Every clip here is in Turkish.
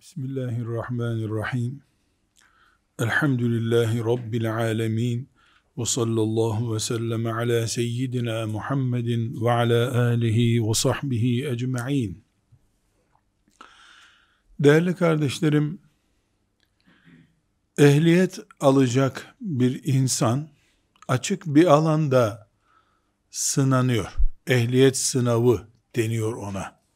Bismillahirrahmanirrahim. Elhamdülillahi Rabbil alemin. Ve sallallahu ve sellem ala seyyidina Muhammedin ve ala alihi ve sahbihi ecma'in. Değerli kardeşlerim, ehliyet alacak bir insan açık bir alanda sınanıyor. Ehliyet sınavı deniyor ona.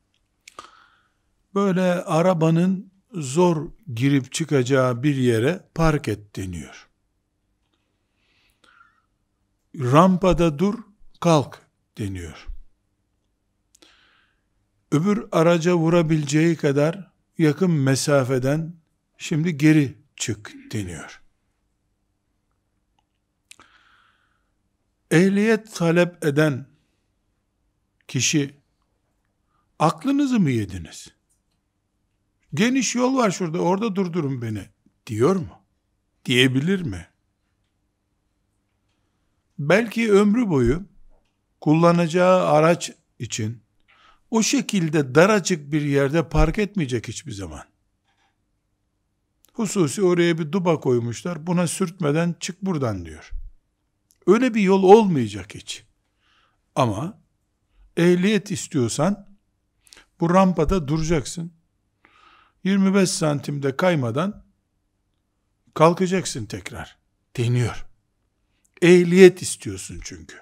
Böyle arabanın zor girip çıkacağı bir yere park et deniyor. Rampada dur, kalk deniyor. Öbür araca vurabileceği kadar yakın mesafeden şimdi geri çık deniyor. Ehliyet talep eden kişi, aklınızı mı yediniz? Geniş yol var şurada, orada durdurun beni diyor mu? Diyebilir mi? Belki ömrü boyu kullanacağı araç için o şekilde daracık bir yerde park etmeyecek hiçbir zaman. Hususi oraya bir duba koymuşlar, buna sürtmeden çık buradan diyor. Öyle bir yol olmayacak hiç. Ama ehliyet istiyorsan bu rampada duracaksın. 25 santimde kaymadan kalkacaksın tekrar deniyor. Ehliyet istiyorsun çünkü.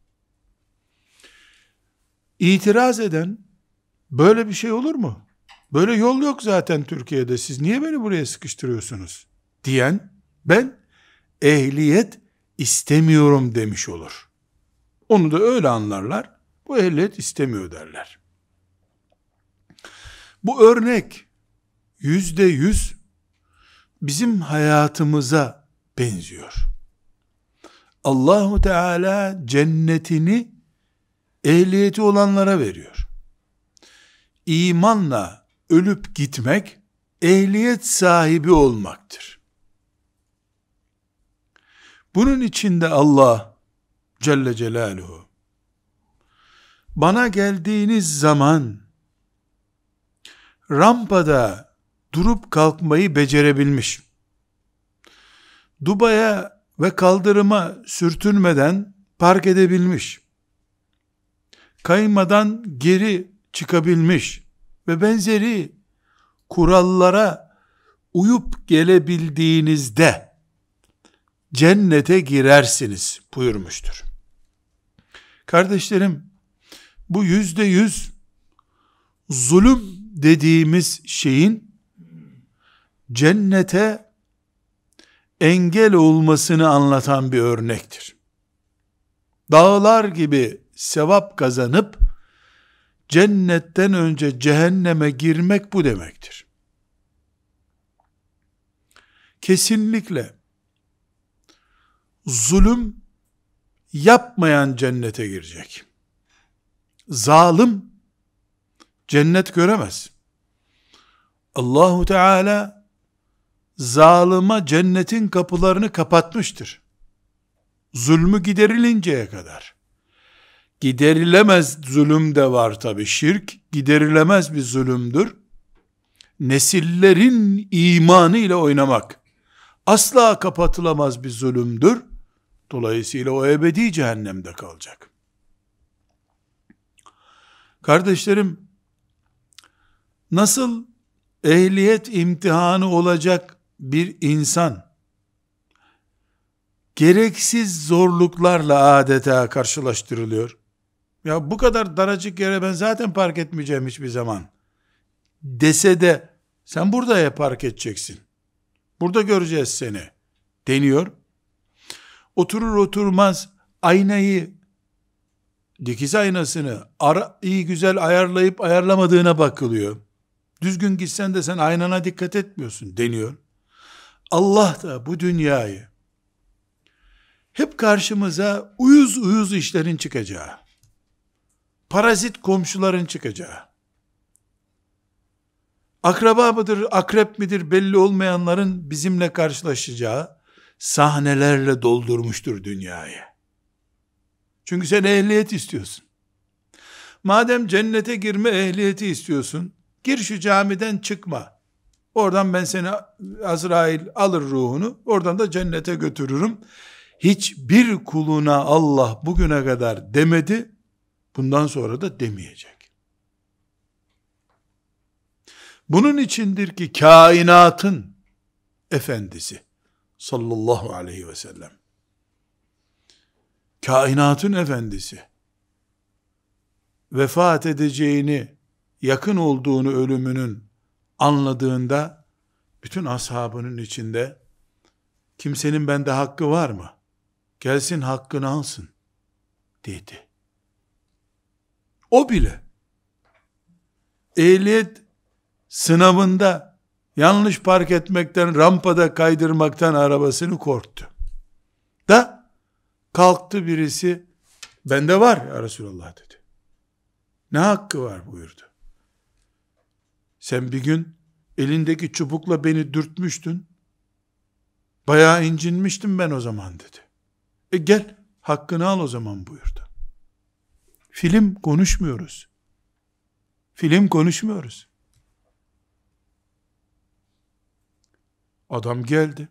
İtiraz eden, böyle bir şey olur mu? Böyle yol yok zaten Türkiye'de, siz niye beni buraya sıkıştırıyorsunuz diyen, ben ehliyet istemiyorum demiş olur. Onu da öyle anlarlar, bu ehliyet istemiyor derler. Bu örnek %100 bizim hayatımıza benziyor. Allahu Teala cennetini ehliyeti olanlara veriyor. İmanla ölüp gitmek ehliyet sahibi olmaktır. Bunun içinde Allah Celle Celaluhu, bana geldiğiniz zaman rampada durup kalkmayı becerebilmiş, dubaya ve kaldırıma sürtünmeden park edebilmiş, kaymadan geri çıkabilmiş ve benzeri kurallara uyup gelebildiğinizde cennete girersiniz buyurmuştur. Kardeşlerim, bu %100 zulüm dediğimiz şeyin cennete engel olmasını anlatan bir örnektir. Dağlar gibi sevap kazanıp cennetten önce cehenneme girmek bu demektir. Kesinlikle zulüm yapmayan cennete girecek. Zalim cennet göremez. Allahu Teala zalıma cennetin kapılarını kapatmıştır. Zulmü giderilinceye kadar. Giderilemez zulüm de var tabi. Şirk giderilemez bir zulümdür. Nesillerin imanı ile oynamak asla kapatılamaz bir zulümdür. Dolayısıyla o ebedi cehennemde kalacak. Kardeşlerim, nasıl ehliyet imtihanı olacak bir insan gereksiz zorluklarla adeta karşılaştırılıyor? Ya bu kadar daracık yere ben zaten park etmeyeceğim hiçbir zaman dese de sen burada park edeceksin, burada göreceğiz seni deniyor. Oturur oturmaz aynayı, dikiz aynasını iyi güzel ayarlayıp ayarlamadığına bakılıyor. Düzgün gitsen de sen aynana dikkat etmiyorsun deniyor. Allah da bu dünyayı hep karşımıza uyuz uyuz işlerin çıkacağı, parazit komşuların çıkacağı, akraba mıdır, akrep midir belli olmayanların bizimle karşılaşacağı sahnelerle doldurmuştur dünyayı. Çünkü sen ehliyet istiyorsun. Madem cennete girme ehliyeti istiyorsun, gir şu camiden çıkma Oradan ben seni, Azrail alır ruhunu, oradan da cennete götürürüm. Hiçbir kuluna Allah bugüne kadar demedi, bundan sonra da demeyecek. Bunun içindir ki kainatın efendisi sallallahu aleyhi ve sellem, kainatın efendisi, vefat edeceğini, yakın olduğunu ölümünün anladığında, bütün ashabının içinde, kimsenin bende hakkı var mı? Gelsin hakkını alsın dedi. O bile ehliyet sınavında yanlış park etmekten, rampada kaydırmaktan arabasını korktu. Da kalktı birisi, bende var ya Resulallah dedi. Ne hakkı var buyurdu. Sen bir gün elindeki çubukla beni dürtmüştün. Bayağı incinmiştim ben o zaman dedi. Gel hakkını al o zaman buyurdu. Film konuşmuyoruz. Film konuşmuyoruz. Adam geldi.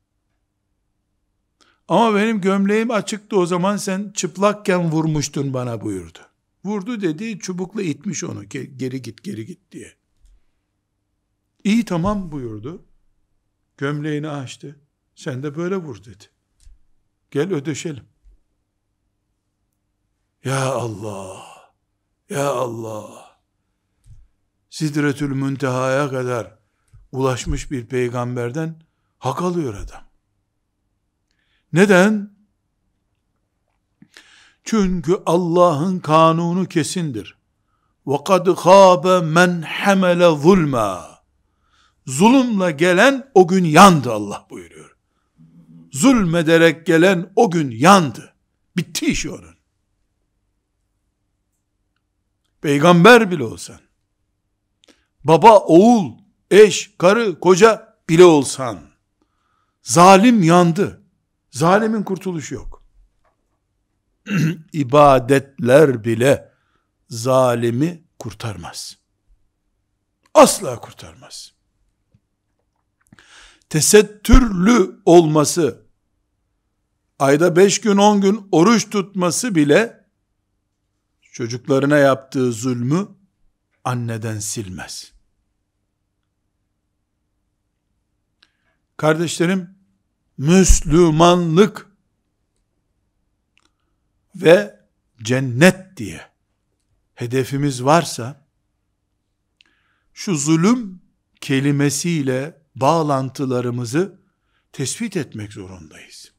Ama benim gömleğim açıktı o zaman, sen çıplakken vurmuştun bana buyurdu. Vurdu dediği çubukla itmiş onu. Geri git, geri git diye. İyi tamam buyurdu. Gömleğini açtı. Sen de böyle vur dedi. Gel ödeşelim. Ya Allah! Ya Allah! Sidretül Münteha'ya kadar ulaşmış bir peygamberden hak alıyor adam. Neden? Çünkü Allah'ın kanunu kesindir. وَقَدْ خَابَ مَنْ حَمَلَ ظُلْمًا. Zulümle gelen o gün yandı Allah buyuruyor. Zulmederek gelen o gün yandı. Bitti işi onun. Peygamber bile olsan, baba, oğul, eş, karı, koca bile olsan, zalim yandı. Zalimin kurtuluşu yok. İbadetler bile zalimi kurtarmaz. Asla kurtarmaz. Tesettürlü olması, ayda 5 gün 10 gün oruç tutması bile çocuklarına yaptığı zulmü anneden silmez. Kardeşlerim, Müslümanlık ve cennet diye hedefimiz varsa, şu zulüm kelimesiyle bağlantılarımızı tespit etmek zorundayız.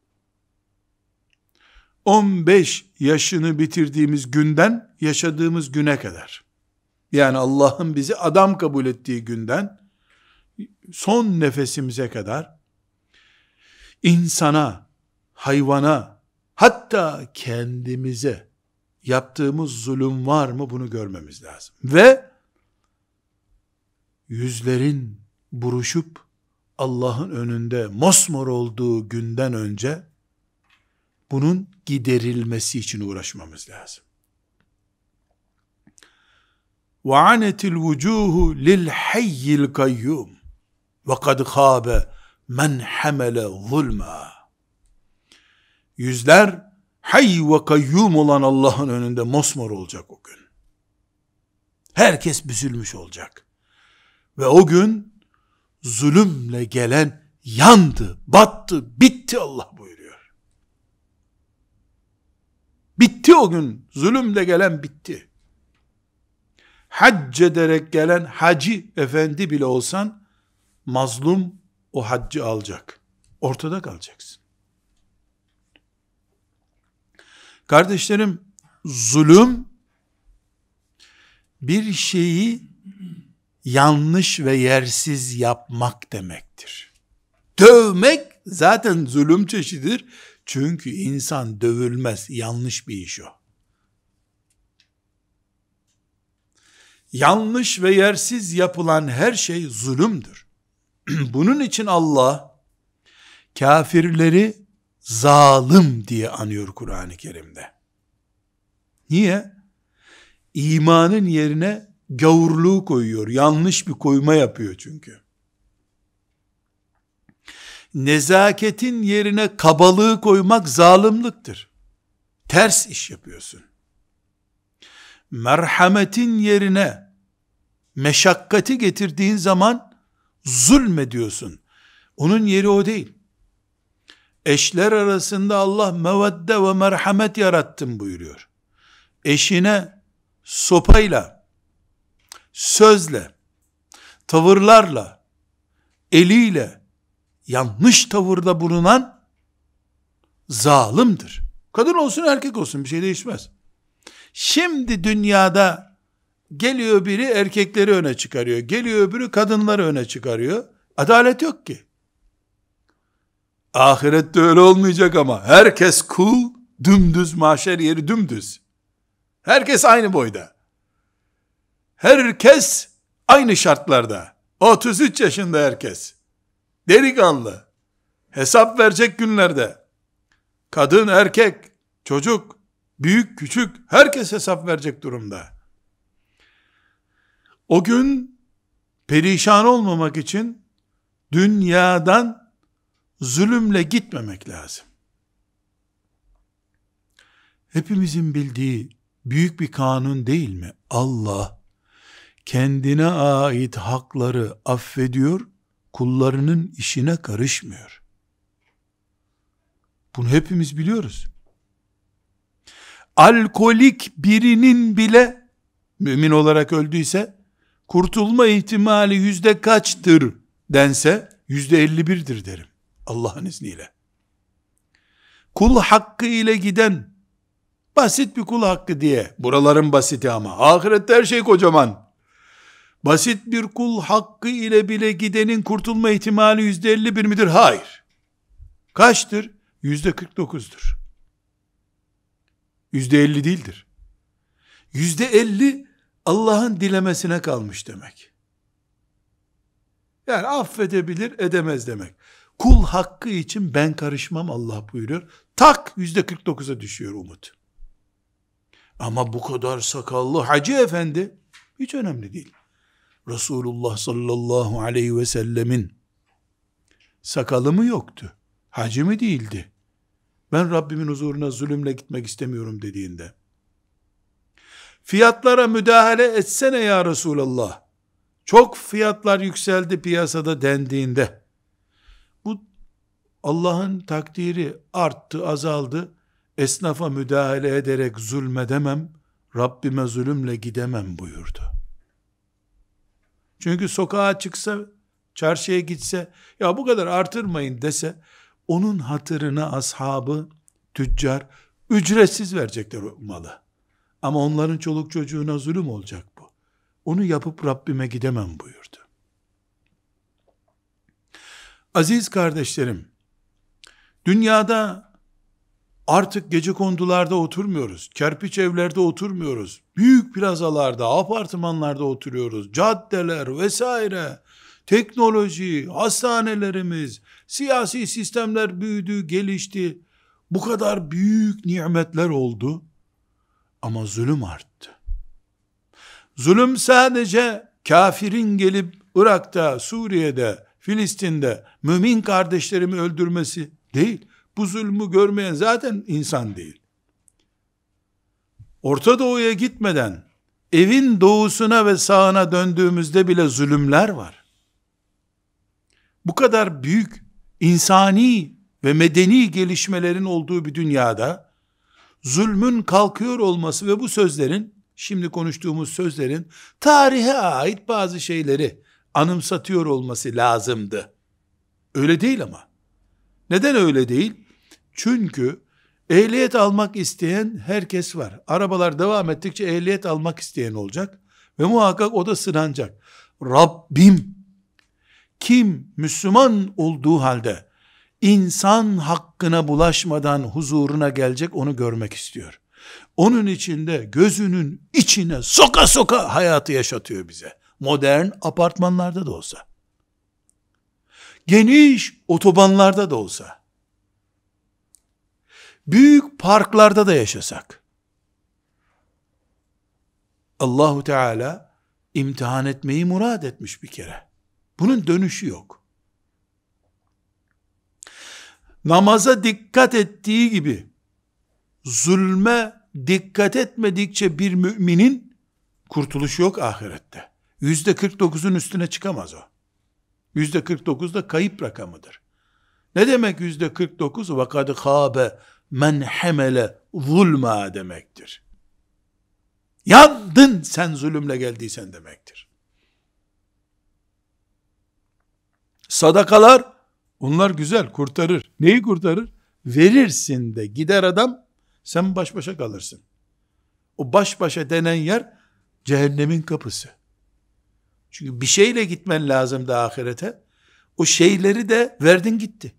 15 yaşını bitirdiğimiz günden yaşadığımız güne kadar, yani Allah'ın bizi adam kabul ettiği günden son nefesimize kadar, insana, hayvana, hatta kendimize yaptığımız zulüm var mı, bunu görmemiz lazım. Ve yüzlerin buruşup Allah'ın önünde mosmor olduğu günden önce bunun giderilmesi için uğraşmamız lazım. وَعَنَتِ الْوُجُوهُ لِلْحَيِّ الْقَيُّومِ وَقَدْ خَابَ مَنْ حَمَلَ ظُلْمًا. Yüzler hayy ve kayyum olan Allah'ın önünde mosmor olacak o gün. Herkes büzülmüş olacak. Ve o gün zulümle gelen yandı, battı, bitti Allah buyuruyor. Bitti o gün. Zulümle gelen bitti. Hac ederek gelen hacı efendi bile olsan, mazlum o haccı alacak. Ortada kalacaksın. Kardeşlerim, zulüm bir şeyi yanlış ve yersiz yapmak demektir. Dövmek zaten zulüm çeşididir. Çünkü insan dövülmez. Yanlış bir iş o. Yanlış ve yersiz yapılan her şey zulümdür. Bunun için Allah kafirleri zalim diye anıyor Kur'an-ı Kerim'de. Niye? İmanın yerine gavurluğu koyuyor. Yanlış bir koyma yapıyor çünkü. Nezaketin yerine kabalığı koymak zalimliktir. Ters iş yapıyorsun. Merhametin yerine meşakkati getirdiğin zaman zulmediyorsun. Onun yeri o değil. Eşler arasında Allah mevedde ve merhamet yarattım buyuruyor. Eşine sopayla, sözle, tavırlarla, eliyle yanlış tavırda bulunan zalimdir. Kadın olsun erkek olsun bir şey değişmez. Şimdi dünyada geliyor biri erkekleri öne çıkarıyor. Geliyor öbürü kadınları öne çıkarıyor. Adalet yok ki. Ahirette öyle olmayacak ama. Herkes cool, dümdüz, mahşer yeri dümdüz. Herkes aynı boyda. Herkes aynı şartlarda. 33 yaşında herkes. Delikanlı. Hesap verecek günlerde. Kadın, erkek, çocuk, büyük, küçük, herkes hesap verecek durumda. O gün perişan olmamak için dünyadan zulümle gitmemek lazım. Hepimizin bildiği büyük bir kanun değil mi? Allah kendine ait hakları affediyor, kullarının işine karışmıyor. Bunu hepimiz biliyoruz. Alkolik birinin bile mümin olarak öldüyse kurtulma ihtimali yüzde kaçtır dense %51'dir derim Allah'ın izniyle. Kul hakkı ile giden basit bir kul hakkı diye, buraların basiti ama ahirette her şey kocaman. Basit bir kul hakkı ile bile gidenin kurtulma ihtimali %51 midir? Hayır. Kaçtır? %49'dur. %50 değildir. %50 Allah'ın dilemesine kalmış demek. Yani affedebilir, edemez demek. Kul hakkı için ben karışmam Allah buyuruyor. Tak %49'a düşüyor umut. Ama bu kadar sakallı Hacı Efendi hiç önemli değil. Resulullah sallallahu aleyhi ve sellemin sakalı mı yoktu? Hacı mı değildi? Ben Rabbimin huzuruna zulümle gitmek istemiyorum dediğinde, fiyatlara müdahale etsene ya Resulallah, çok fiyatlar yükseldi piyasada dendiğinde, bu Allah'ın takdiri arttı, azaldı, esnafa müdahale ederek zulmedemem, Rabbime zulümle gidemem buyurdu. Çünkü sokağa çıksa, çarşıya gitse, ya bu kadar artırmayın dese, onun hatırına ashabı, tüccar, ücretsiz verecekler o malı. Ama onların çoluk çocuğuna zulüm olacak bu. Onu yapıp Rabbime gidemem buyurdu. Aziz kardeşlerim, dünyada artık gecekondularda oturmuyoruz, kerpiç evlerde oturmuyoruz, büyük plazalarda, apartmanlarda oturuyoruz, caddeler vesaire, teknoloji, hastanelerimiz, siyasi sistemler büyüdü, gelişti, bu kadar büyük nimetler oldu, ama zulüm arttı. Zulüm sadece kafirin gelip Irak'ta, Suriye'de, Filistin'de mümin kardeşlerimi öldürmesi değil. Bu zulmü görmeyen zaten insan değil. Orta Doğu'ya gitmeden evin doğusuna ve sağına döndüğümüzde bile zulümler var. Bu kadar büyük insani ve medeni gelişmelerin olduğu bir dünyada zulmün kalkıyor olması ve bu sözlerin, şimdi konuştuğumuz sözlerin tarihe ait bazı şeyleri anımsatıyor olması lazımdı. Öyle değil ama. Neden öyle değil? Çünkü ehliyet almak isteyen herkes var. Arabalar devam ettikçe ehliyet almak isteyen olacak ve muhakkak o da sınanacak. Rabbim, kim Müslüman olduğu halde insan hakkına bulaşmadan huzuruna gelecek, onu görmek istiyor. Onun içinde gözünün içine soka soka hayatı yaşatıyor bize. Modern apartmanlarda da olsa, geniş otobanlarda da olsa, büyük parklarda da yaşasak, Allahu Teala imtihan etmeyi murad etmiş bir kere. Bunun dönüşü yok. namaza dikkat ettiği gibi zulme dikkat etmedikçe bir müminin kurtuluşu yok ahirette. %49'un üstüne çıkamaz o. %49 da kayıp rakamıdır. Ne demek %49? وَقَدْ خَابَ مَنْ حَمَلَ ظُلْمًا demektir. Yandın sen zulümle geldiysen demektir. Sadakalar, onlar güzel, kurtarır. Neyi kurtarır? Verirsin de gider adam, sen baş başa kalırsın. O baş başa denen yer cehennemin kapısı. Çünkü bir şeyle gitmen lazım da ahirete. O şeyleri de verdin gitti.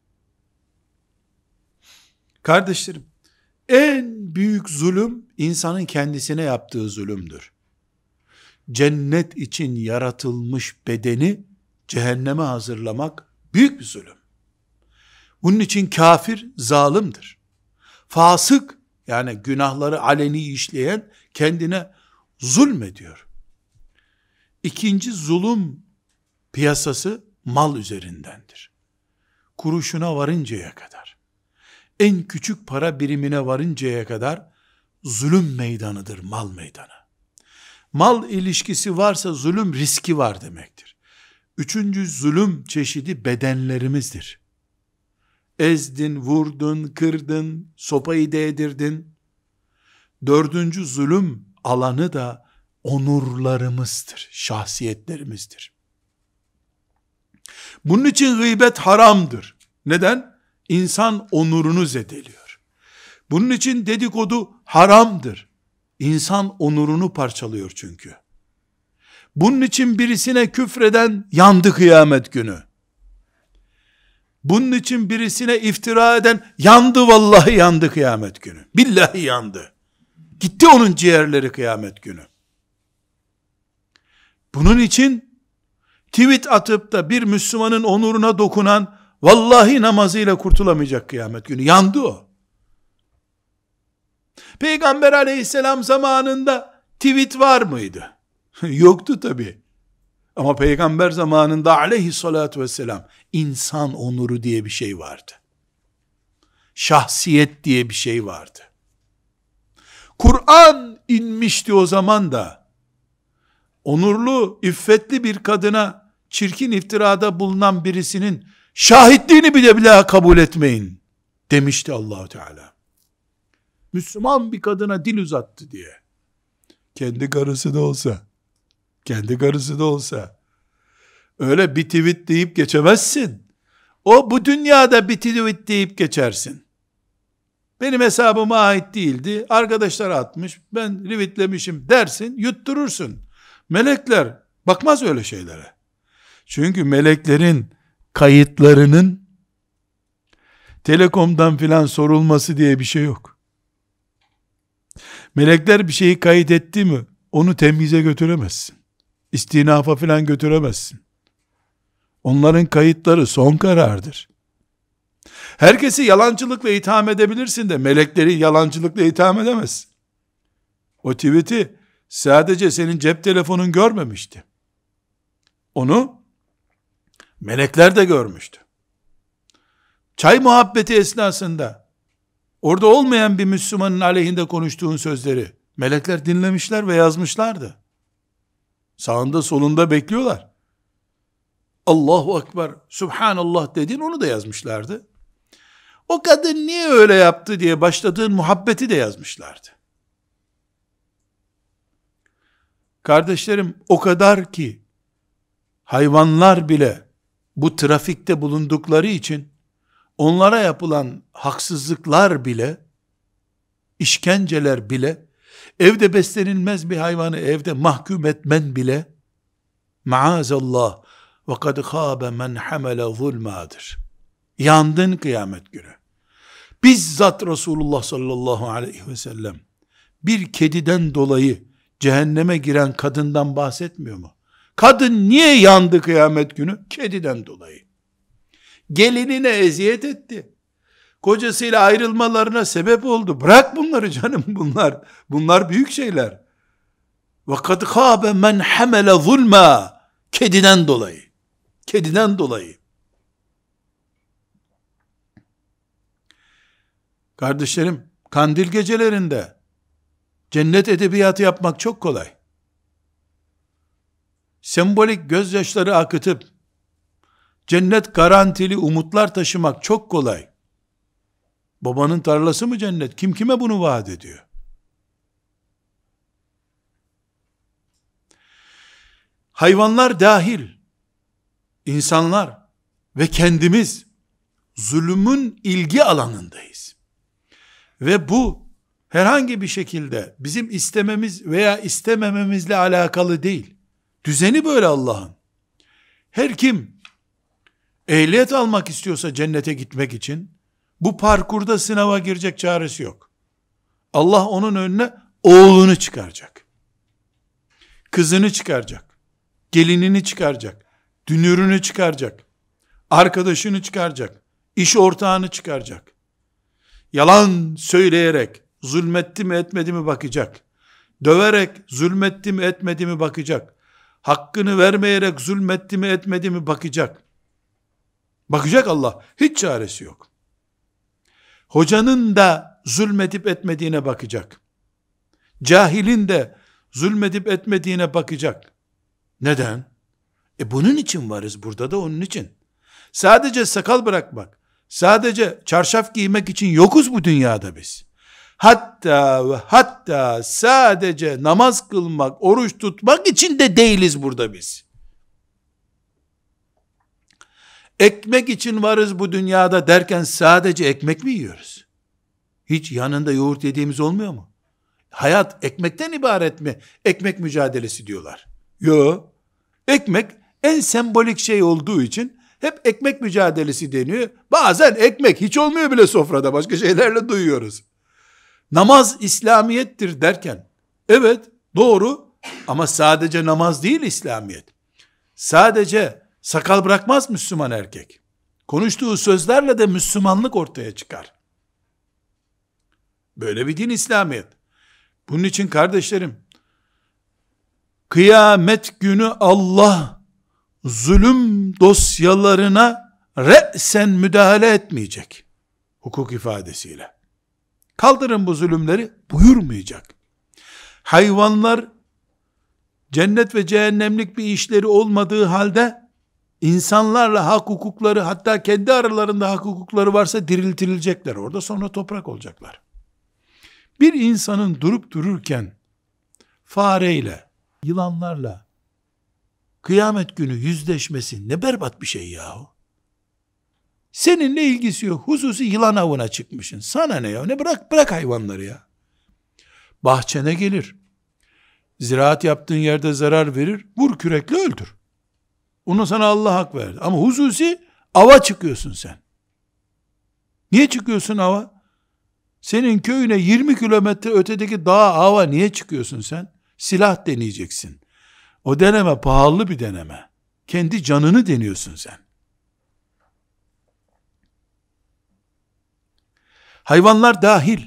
Kardeşlerim, en büyük zulüm insanın kendisine yaptığı zulümdür. Cennet için yaratılmış bedeni cehenneme hazırlamak büyük bir zulüm. Bunun için kafir zalimdir. Fasık, yani günahları aleni işleyen kendine zulmediyor. İkinci zulüm piyasası mal üzerindendir. Kuruşuna varıncaya kadar, en küçük para birimine varıncaya kadar zulüm meydanıdır mal meydanı. Mal ilişkisi varsa zulüm riski var demektir. Üçüncü zulüm çeşidi bedenlerimizdir. Ezdin, vurdun, kırdın, sopayı değdirdin. Dördüncü zulüm alanı da onurlarımızdır, şahsiyetlerimizdir. Bunun için gıybet haramdır. Neden? İnsan onurunu zedeliyor. Bunun için dedikodu haramdır. İnsan onurunu parçalıyor çünkü. Bunun için birisine küfreden yandı kıyamet günü. Bunun için birisine iftira eden yandı, vallahi yandı kıyamet günü. Billahi yandı. Gitti onun ciğerleri kıyamet günü. Bunun için tweet atıp da bir Müslümanın onuruna dokunan vallahi namazıyla kurtulamayacak kıyamet günü. Yandı o. Peygamber aleyhisselam zamanında tweet var mıydı? Yoktu tabi. Ama peygamber zamanında aleyhissalatu vesselam insan onuru diye bir şey vardı. Şahsiyet diye bir şey vardı. Kur'an inmişti o zaman da. Onurlu, iffetli bir kadına çirkin iftirada bulunan birisinin şahitliğini bile kabul etmeyin demişti Allah Teala. Müslüman bir kadına dil uzattı diye. Kendi karısı da olsa öyle bir tweet deyip geçemezsin. O bu dünyada bir tweet deyip geçersin. Benim hesabıma ait değildi. Arkadaşlar atmış. Ben retweetlemişim dersin. Yutturursun. Melekler bakmaz öyle şeylere. Çünkü meleklerin kayıtlarının Telekom'dan filan sorulması diye bir şey yok. Melekler bir şeyi kayıt etti mi onu temyize götüremezsin. İstinafa filan götüremezsin. Onların kayıtları son karardır. Herkesi yalancılıkla itham edebilirsin de melekleri yalancılıkla itham edemezsin. O tweet'i sadece senin cep telefonun görmemişti. Onu melekler de görmüştü. Çay muhabbeti esnasında orada olmayan bir Müslümanın aleyhinde konuştuğun sözleri melekler dinlemişler ve yazmışlardı. Sağında solunda bekliyorlar. Allahu Ekber, Subhanallah dedin, onu da yazmışlardı. O kadın niye öyle yaptı diye başladığın muhabbeti de yazmışlardı. Kardeşlerim, o kadar ki hayvanlar bile bu trafikte bulundukları için onlara yapılan haksızlıklar bile, işkenceler bile, evde beslenilmez bir hayvanı evde mahkum etmen bile maazallah ve kad khâbe men hamele zulmâdır. Yandın kıyamet günü. Bizzat Resulullah sallallahu aleyhi ve sellem bir kediden dolayı cehenneme giren kadından bahsetmiyor mu? Kadın niye yandı kıyamet günü? Kediden dolayı. Gelinine eziyet etti. Kocasıyla ayrılmalarına sebep oldu. Bırak bunları canım, bunlar büyük şeyler. Ve kad khâbe men hamele zulmâ. Kediden dolayı. Kardeşlerim, kandil gecelerinde cennet edebiyatı yapmak çok kolay. Sembolik gözyaşları akıtıp cennet garantili umutlar taşımak çok kolay. Babanın tarlası mı cennet? Kim kime bunu vaat ediyor? Hayvanlar dahil, insanlar ve kendimiz zulümün ilgi alanındayız. Ve bu herhangi bir şekilde bizim istememiz veya istemememizle alakalı değil. Düzeni böyle Allah'ın. Her kim ehliyet almak istiyorsa cennete gitmek için, bu parkurda sınava girecek çaresi yok. Allah onun önüne oğlunu çıkaracak. Kızını çıkaracak. Gelinini çıkaracak. Dünürünü çıkaracak. Arkadaşını çıkaracak. İş ortağını çıkaracak. Yalan söyleyerek zulmetti mi etmedi mi bakacak. Döverek zulmetti mi etmedi mi bakacak. Hakkını vermeyerek zulmetti mi etmedi mi bakacak. Bakacak Allah. Hiç çaresi yok. Hocanın da zulmedip etmediğine bakacak. Cahilin de zulmedip etmediğine bakacak. Neden? Bunun için varız burada da onun için. Sadece sakal bırakmak, sadece çarşaf giymek için yokuz bu dünyada biz. Hatta ve hatta sadece namaz kılmak, oruç tutmak için de değiliz burada biz. Ekmek için varız bu dünyada derken sadece ekmek mi yiyoruz? Hiç yanında yoğurt yediğimiz olmuyor mu? Hayat ekmekten ibaret mi? Ekmek mücadelesi diyorlar. Yok. Ekmek en sembolik şey olduğu için hep ekmek mücadelesi deniyor. Bazen ekmek hiç olmuyor bile sofrada. Başka şeylerle duyuyoruz. Namaz İslamiyettir derken, evet doğru ama sadece namaz değil İslamiyet. Sadece sakal bırakmaz Müslüman erkek. Konuştuğu sözlerle de Müslümanlık ortaya çıkar. Böyle bir din İslamiyet. Bunun için kardeşlerim, kıyamet günü Allah zulüm dosyalarına re'sen müdahale etmeyecek. Hukuk ifadesiyle. Kaldırın bu zulümleri buyurmayacak. Hayvanlar cennet ve cehennemlik bir işleri olmadığı halde insanlarla hak hukukları, hatta kendi aralarında hak hukukları varsa diriltilecekler orada, sonra toprak olacaklar. Bir insanın durup dururken fareyle, yılanlarla kıyamet günü yüzleşmesi ne berbat bir şey yahu. Seninle ilgisi yok. Hususi yılan avına çıkmışsın. Sana ne ya? Ne bırak hayvanları ya. Bahçene gelir. Ziraat yaptığın yerde zarar verir. Vur kürekle öldür. Onu sana Allah hak verdi. Ama hususi ava çıkıyorsun sen. Niye çıkıyorsun ava? Senin köyüne 20 kilometre ötedeki dağa ava niye çıkıyorsun sen? Silah deneyeceksin. O deneme pahalı bir deneme. Kendi canını deniyorsun sen. Hayvanlar dahil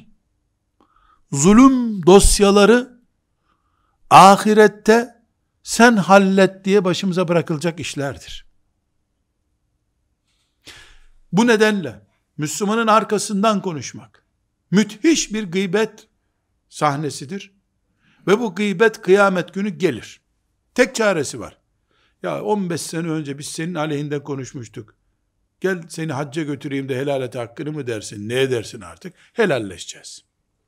zulüm dosyaları ahirette sen hallet diye başımıza bırakılacak işlerdir. Bu nedenle Müslümanın arkasından konuşmak müthiş bir gıybet sahnesidir. Ve bu gıybet kıyamet günü gelir. Tek çaresi var. Ya 15 sene önce biz senin aleyhinde konuşmuştuk. Gel seni hacca götüreyim de helal et hakkını mı dersin? Ne edersin artık? Helalleşeceğiz.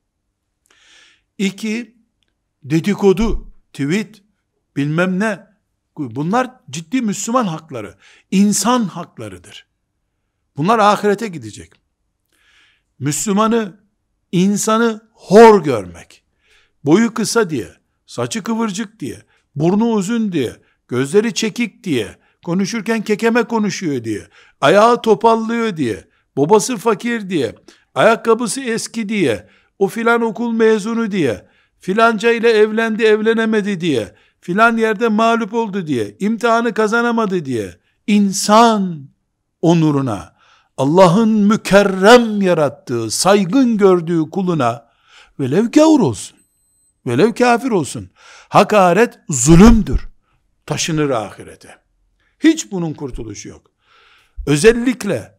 2, dedikodu, tweet, bilmem ne. Bunlar ciddi Müslüman hakları. İnsan haklarıdır. Bunlar ahirete gidecek. Müslümanı, insanı hor görmek, boyu kısa diye, saçı kıvırcık diye, burnu uzun diye, gözleri çekik diye, konuşurken kekeme konuşuyor diye, ayağı topallıyor diye, babası fakir diye, ayakkabısı eski diye, o filan okul mezunu diye, filanca ile evlendi evlenemedi diye, filan yerde mağlup oldu diye, imtihanı kazanamadı diye, insan onuruna, Allah'ın mükerrem yarattığı, saygın gördüğü kuluna, velev gavur olsun, velev kafir olsun, hakaret zulümdür, taşınır ahirete. Hiç bunun kurtuluşu yok. Özellikle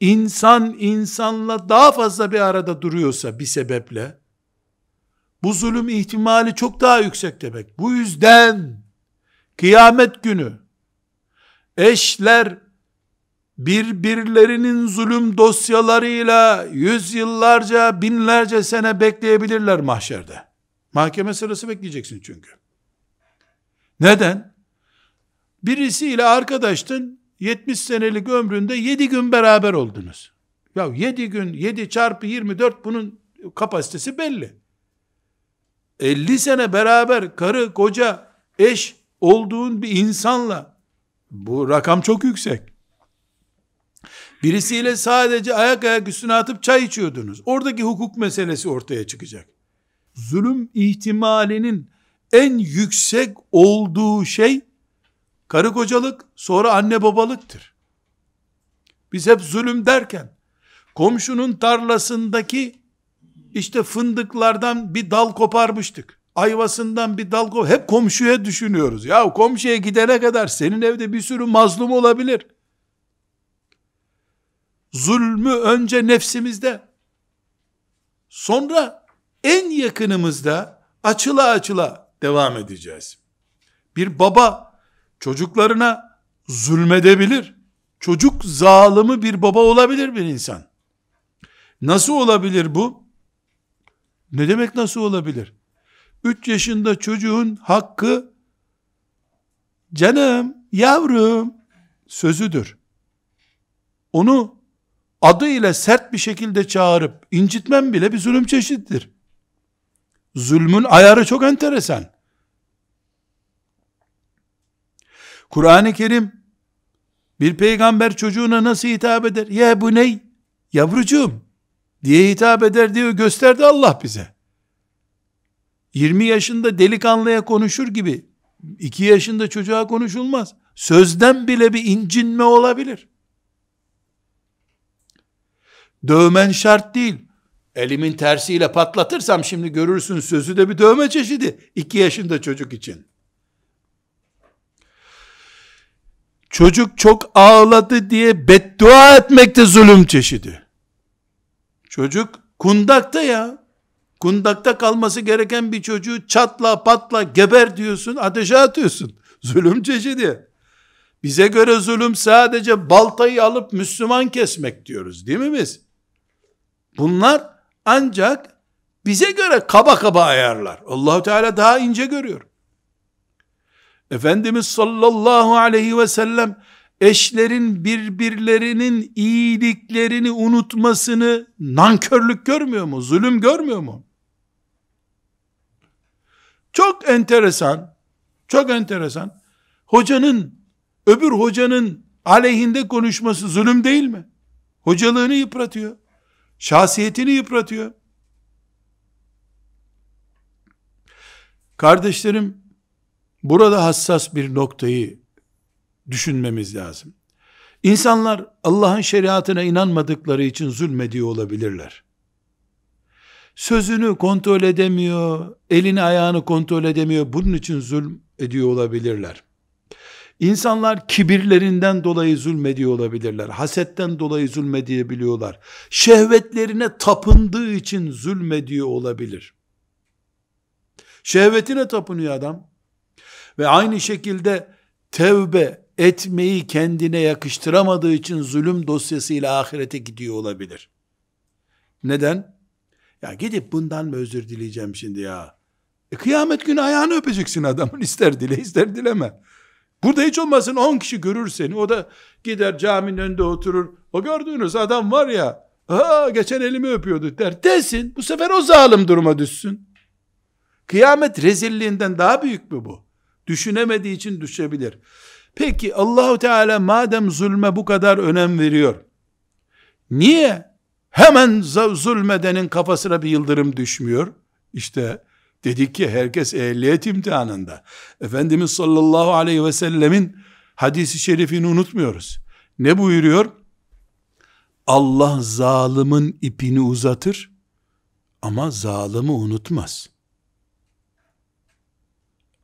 insan insanla daha fazla bir arada duruyorsa bir sebeple, bu zulüm ihtimali çok daha yüksek demek. Bu yüzden kıyamet günü eşler birbirlerinin zulüm dosyalarıyla yüzyıllarca, binlerce sene bekleyebilirler mahşerde. Mahkeme sırası bekleyeceksin çünkü. Neden? Birisiyle arkadaştın, 70 senelik ömründe 7 gün beraber oldunuz. Ya 7 gün, 7 çarpı 24, bunun kapasitesi belli. 50 sene beraber karı, koca, eş olduğun bir insanla, bu rakam çok yüksek. Birisiyle sadece ayak üstüne atıp çay içiyordunuz. Oradaki hukuk meselesi ortaya çıkacak. Zulüm ihtimalinin en yüksek olduğu şey, karı kocalık, sonra anne babalıktır. Biz hep zulüm derken, komşunun tarlasındaki işte fındıklardan bir dal koparmıştık. Ayvasından bir dal hep komşuya düşünüyoruz. Ya komşuya gidene kadar senin evde bir sürü mazlum olabilir. Zulmü önce nefsimizde, sonra en yakınımızda açıla açıla devam edeceğiz. Bir baba çocuklarına zulmedebilir. Çocuk zalimi bir baba olabilir bir insan. Nasıl olabilir bu? Ne demek nasıl olabilir? 3 yaşında çocuğun hakkı, canım, yavrum sözüdür. Onu adıyla sert bir şekilde çağırıp incitmem bile bir zulüm çeşididir. Zulmün ayarı çok enteresan. Kur'an-ı Kerim bir peygamber çocuğuna nasıl hitap eder? Ya bu ney? Yavrucuğum diye hitap eder diye gösterdi Allah bize. 20 yaşında delikanlıya konuşur gibi 2 yaşında çocuğa konuşulmaz. Sözden bile bir incinme olabilir. Dövmen şart değil. Elimin tersiyle patlatırsam şimdi görürsün sözü de bir dövme çeşidi. 2 yaşında çocuk için. Çocuk çok ağladı diye beddua etmek de zulüm çeşidi. Çocuk kundakta ya. Kundakta kalması gereken bir çocuğu çatla patla geber diyorsun, ateşe atıyorsun. Zulüm çeşidi. Bize göre zulüm sadece baltayı alıp Müslüman kesmek diyoruz, değil mi biz? Bunlar ancak bize göre kaba kaba ayarlar. Allah-u Teala daha ince görüyor. Efendimiz sallallahu aleyhi ve sellem eşlerin birbirlerinin iyiliklerini unutmasını nankörlük görmüyor mu? Zulüm görmüyor mu? Çok enteresan, çok enteresan. Öbür hocanın aleyhinde konuşması zulüm değil mi? Hocalığını yıpratıyor. Şahsiyetini yıpratıyor. Kardeşlerim, burada hassas bir noktayı düşünmemiz lazım. İnsanlar Allah'ın şeriatına inanmadıkları için zulmediyor olabilirler. Sözünü kontrol edemiyor, elini ayağını kontrol edemiyor, bunun için zulm ediyor olabilirler. İnsanlar kibirlerinden dolayı zulmediyor olabilirler. Hasetten dolayı zulmedebiliyorlar. Şehvetlerine tapındığı için zulmediyor olabilir. Şehvetine tapınıyor adam. Ve aynı şekilde tevbe etmeyi kendine yakıştıramadığı için zulüm dosyasıyla ahirete gidiyor olabilir. Neden? Ya gidip bundan mı özür dileyeceğim şimdi ya? Kıyamet günü ayağını öpeceksin adamın, ister dile ister dileme. Burada hiç olmasın 10 kişi görür seni, o da gider caminin önünde oturur, o gördüğünüz adam var ya, geçen elimi öpüyordu desin, bu sefer o zalim duruma düşsün. Kıyamet rezilliğinden daha büyük mü bu? Düşünemediği için düşebilir. Peki Allahu Teala madem zulme bu kadar önem veriyor, niye hemen zulmedenin kafasına bir yıldırım düşmüyor? İşte dedik ki herkes ehliyet imtihanında. Efendimiz sallallahu aleyhi ve sellemin hadisi şerifini unutmuyoruz. Ne buyuruyor? Allah zalimin ipini uzatır ama zalimi unutmaz.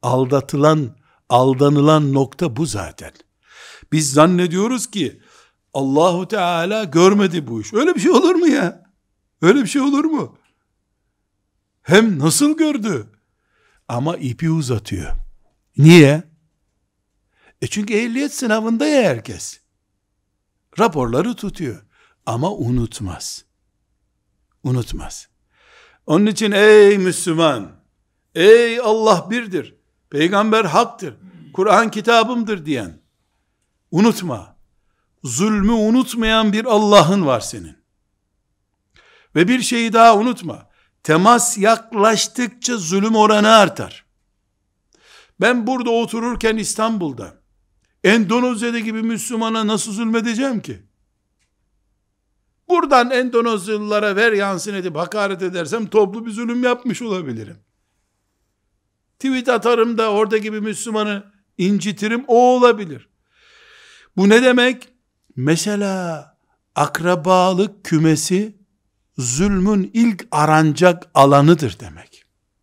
Aldanılan nokta bu zaten. Biz zannediyoruz ki Allahu Teala görmedi bu iş. Öyle bir şey olur mu ya? Öyle bir şey olur mu? Hem nasıl gördü? Ama ipi uzatıyor. Niye? Çünkü ehliyet sınavında ya herkes. Raporları tutuyor. Ama unutmaz. Unutmaz. Onun için ey Müslüman, ey Allah birdir, peygamber haktır, Kur'an kitabımdır diyen, unutma, zulmü unutmayan bir Allah'ın var senin. Ve bir şeyi daha unutma, temas yaklaştıkça zulüm oranı artar. Ben burada otururken İstanbul'da, Endonezya'da gibi Müslümana nasıl zulmedeceğim ki? Buradan Endonezyalılara ver yansın edip hakaret edersem toplu bir zulüm yapmış olabilirim. Tweet atarım da orada gibi Müslümanı incitirim, o olabilir. Bu ne demek? Mesela akrabalık kümesi zulmün ilk aranacak alanıdır demek.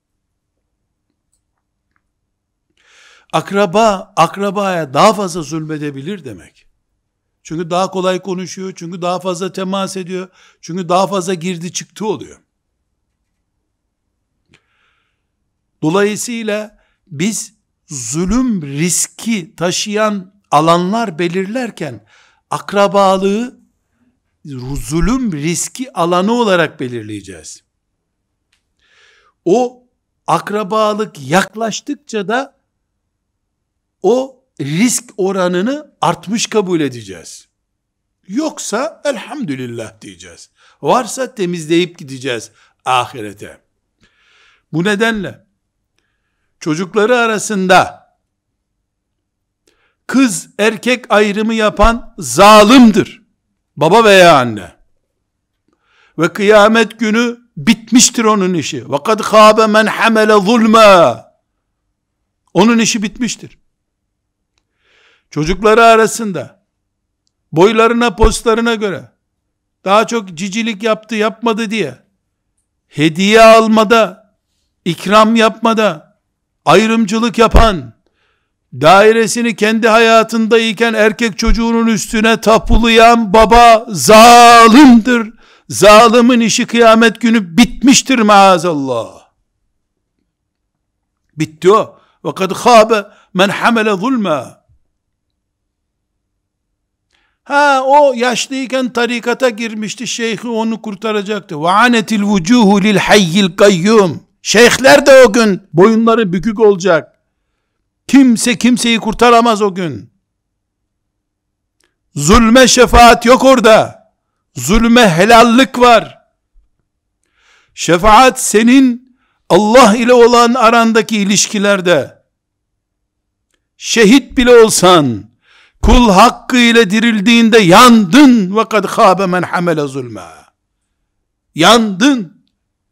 Akrabaya daha fazla zulmedebilir demek. Çünkü daha kolay konuşuyor, çünkü daha fazla temas ediyor, çünkü daha fazla girdi çıktı oluyor. Dolayısıyla biz zulüm riski taşıyan alanlar belirlerken akrabalığı zulüm riski alanı olarak belirleyeceğiz. O akrabalık yaklaştıkça da o risk oranını artmış kabul edeceğiz. Yoksa elhamdülillah diyeceğiz. Varsa temizleyip gideceğiz ahirete. Bu nedenle çocukları arasında kız erkek ayrımı yapan zalimdir. Baba veya anne. Ve kıyamet günü bitmiştir onun işi. Ve kad khâbe men hamele zulma. Onun işi bitmiştir. Çocukları arasında boylarına postlarına göre daha çok cicilik yaptı yapmadı diye hediye almada, ikram yapmada ayrımcılık yapan, dairesini kendi hayatındayken erkek çocuğunun üstüne tapulayan baba zalimdir. Zalimin işi kıyamet günü bitmiştir maazallah. Bitti o. Ve kad khâbe men hamele zulma. O yaşlıyken tarikata girmişti, şeyhi onu kurtaracaktı. Ve anetil vucuhu lil hayyil kayyum. Şeyhler de o gün boyunları bükük olacak. Kimse kimseyi kurtaramaz o gün. Zulme şefaat yok orada. Zulme helallik var. Şefaat senin Allah ile olan arandaki ilişkilerde. Şehit bile olsan, kul hakkı ile dirildiğinde yandın. Ve kad khâbe men hamele zulma. Yandın.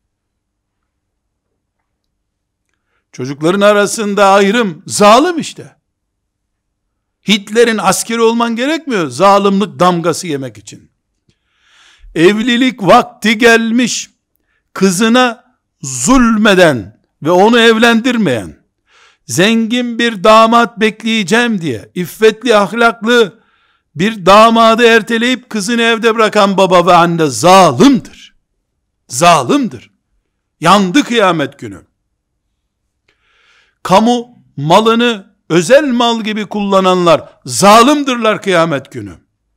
Çocukların arasında ayrım zalim işte. Hitler'in askeri olman gerekmiyor zalimlik damgası yemek için. Evlilik vakti gelmiş, kızına zulmeden ve onu evlendirmeyen, zengin bir damat bekleyeceğim diye iffetli ahlaklı bir damadı erteleyip kızını evde bırakan baba ve anne zalimdir. Zalimdir. Yandı kıyamet günü. Kamu malını özel mal gibi kullananlar zalimdirler kıyamet günü.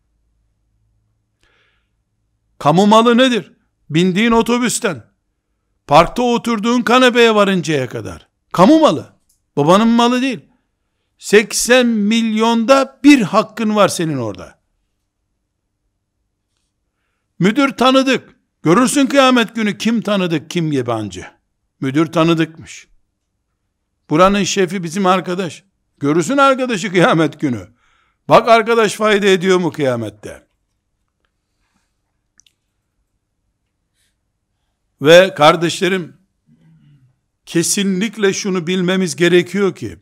Kamu malı nedir? Bindiğin otobüsten, parkta oturduğun kanepeye varıncaya kadar. Kamu malı. Babanın malı değil. 80 milyonda bir hakkın var senin orada. Müdür tanıdık. Görürsün kıyamet günü kim tanıdık kim yabancı. Müdür tanıdıkmış. Buranın şefi bizim arkadaş. Görürsün arkadaşı kıyamet günü. Bak arkadaş fayda ediyor mu kıyamette? Ve kardeşlerim, kesinlikle şunu bilmemiz gerekiyor ki,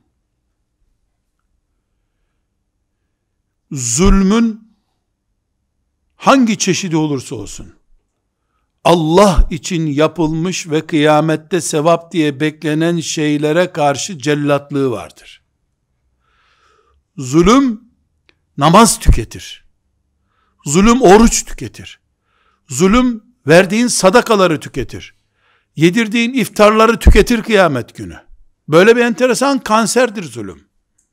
zulmün hangi çeşidi olursa olsun, Allah için yapılmış ve kıyamette sevap diye beklenen şeylere karşı cellatlığı vardır. Zulüm namaz tüketir. Zulüm oruç tüketir. Zulüm verdiğin sadakaları tüketir. Yedirdiğin iftarları tüketir kıyamet günü. Böyle bir enteresan kanserdir zulüm.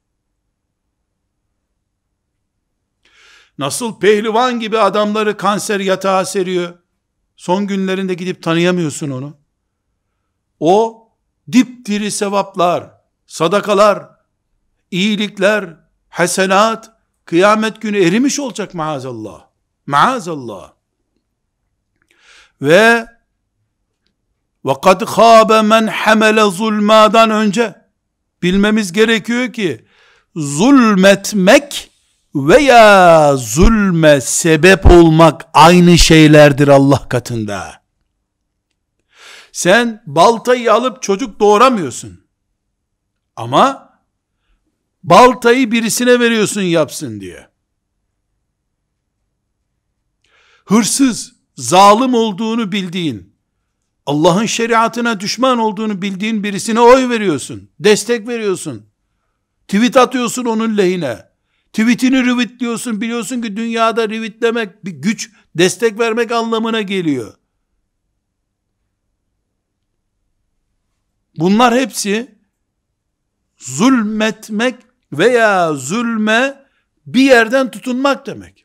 Nasıl pehlivan gibi adamları kanser yatağa seriyor. Son günlerinde gidip tanıyamıyorsun onu. O dipdiri sevaplar, sadakalar, iyilikler, hasenat, kıyamet günü erimiş olacak maazallah. Maazallah. Ve وَقَدْ خَابَ مَنْ حَمَلَ zulmadan önce bilmemiz gerekiyor ki zulmetmek veya zulme sebep olmak aynı şeylerdir Allah katında. Sen baltayı alıp çocuk doğuramıyorsun. Ama baltayı birisine veriyorsun yapsın diye. Hırsız, zalim olduğunu bildiğin, Allah'ın şeriatına düşman olduğunu bildiğin birisine oy veriyorsun, destek veriyorsun, tweet atıyorsun onun lehine, tweetini retweetliyorsun, biliyorsun ki dünyada retweetlemek bir güç, destek vermek anlamına geliyor. Bunlar hepsi zulmetmek veya zulme bir yerden tutunmak demek.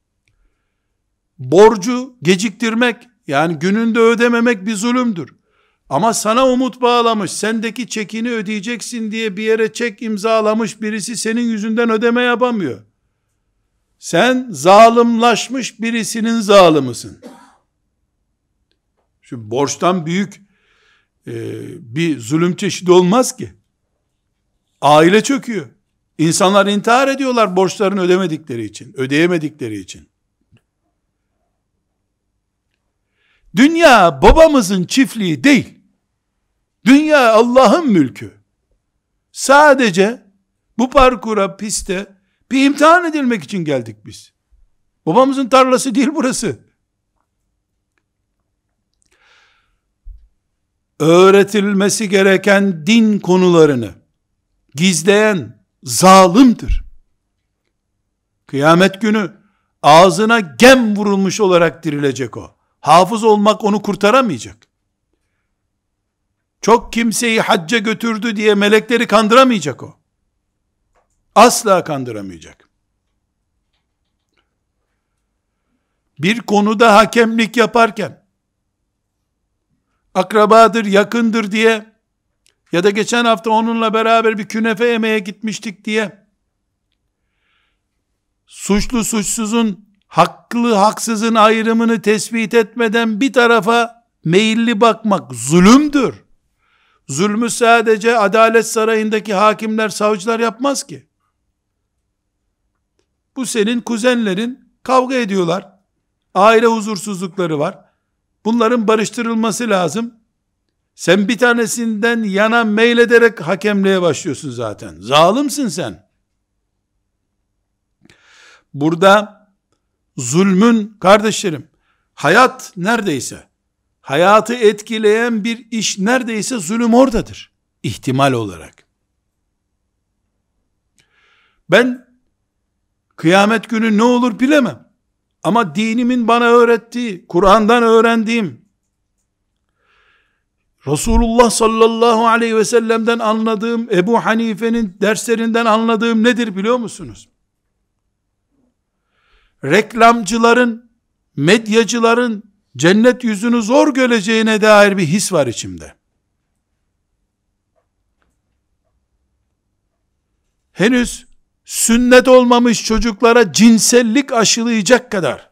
Borcu geciktirmek, yani gününde ödememek bir zulümdür. Ama sana umut bağlamış, sendeki çekini ödeyeceksin diye bir yere çek imzalamış birisi senin yüzünden ödeme yapamıyor. Sen zalimlaşmış birisinin zalimisin. Şu borçtan büyük bir zulüm çeşidi olmaz ki. Aile çöküyor. İnsanlar intihar ediyorlar borçlarını ödemedikleri için, ödeyemedikleri için. Dünya babamızın çiftliği değil. Dünya Allah'ın mülkü. Sadece bu parkura, piste bir imtihan edilmek için geldik biz. Babamızın tarlası değil burası. Öğretilmesi gereken din konularını gizleyen zalimdir. Kıyamet günü ağzına gem vurulmuş olarak dirilecek o. Hafız olmak onu kurtaramayacak. Çok kimseyi hacca götürdü diye melekleri kandıramayacak o. Asla kandıramayacak. Bir konuda hakemlik yaparken, akrabadır, yakındır diye, ya da geçen hafta onunla beraber bir künefe yemeye gitmiştik diye, suçlu suçsuzun, haklı haksızın ayrımını tespit etmeden bir tarafa meyilli bakmak zulümdür. Zulmü sadece Adalet Sarayı'ndaki hakimler, savcılar yapmaz ki. Bu senin kuzenlerin kavga ediyorlar. Aile huzursuzlukları var. Bunların barıştırılması lazım. Sen bir tanesinden yana meylederek hakemliğe başlıyorsun zaten. Zalimsin sen. Burada zulmün, kardeşlerim, hayat neredeyse, hayatı etkileyen bir iş neredeyse zulüm oradadır. İhtimal olarak. Ben kıyamet günü ne olur bilemem. Ama dinimin bana öğrettiği, Kur'an'dan öğrendiğim, Resulullah sallallahu aleyhi ve sellem'den anladığım, Ebu Hanife'nin derslerinden anladığım nedir biliyor musunuz? Reklamcıların, medyacıların cennet yüzünü zor göreceğine dair bir his var içimde. Henüz sünnet olmamış çocuklara cinsellik aşılayacak kadar,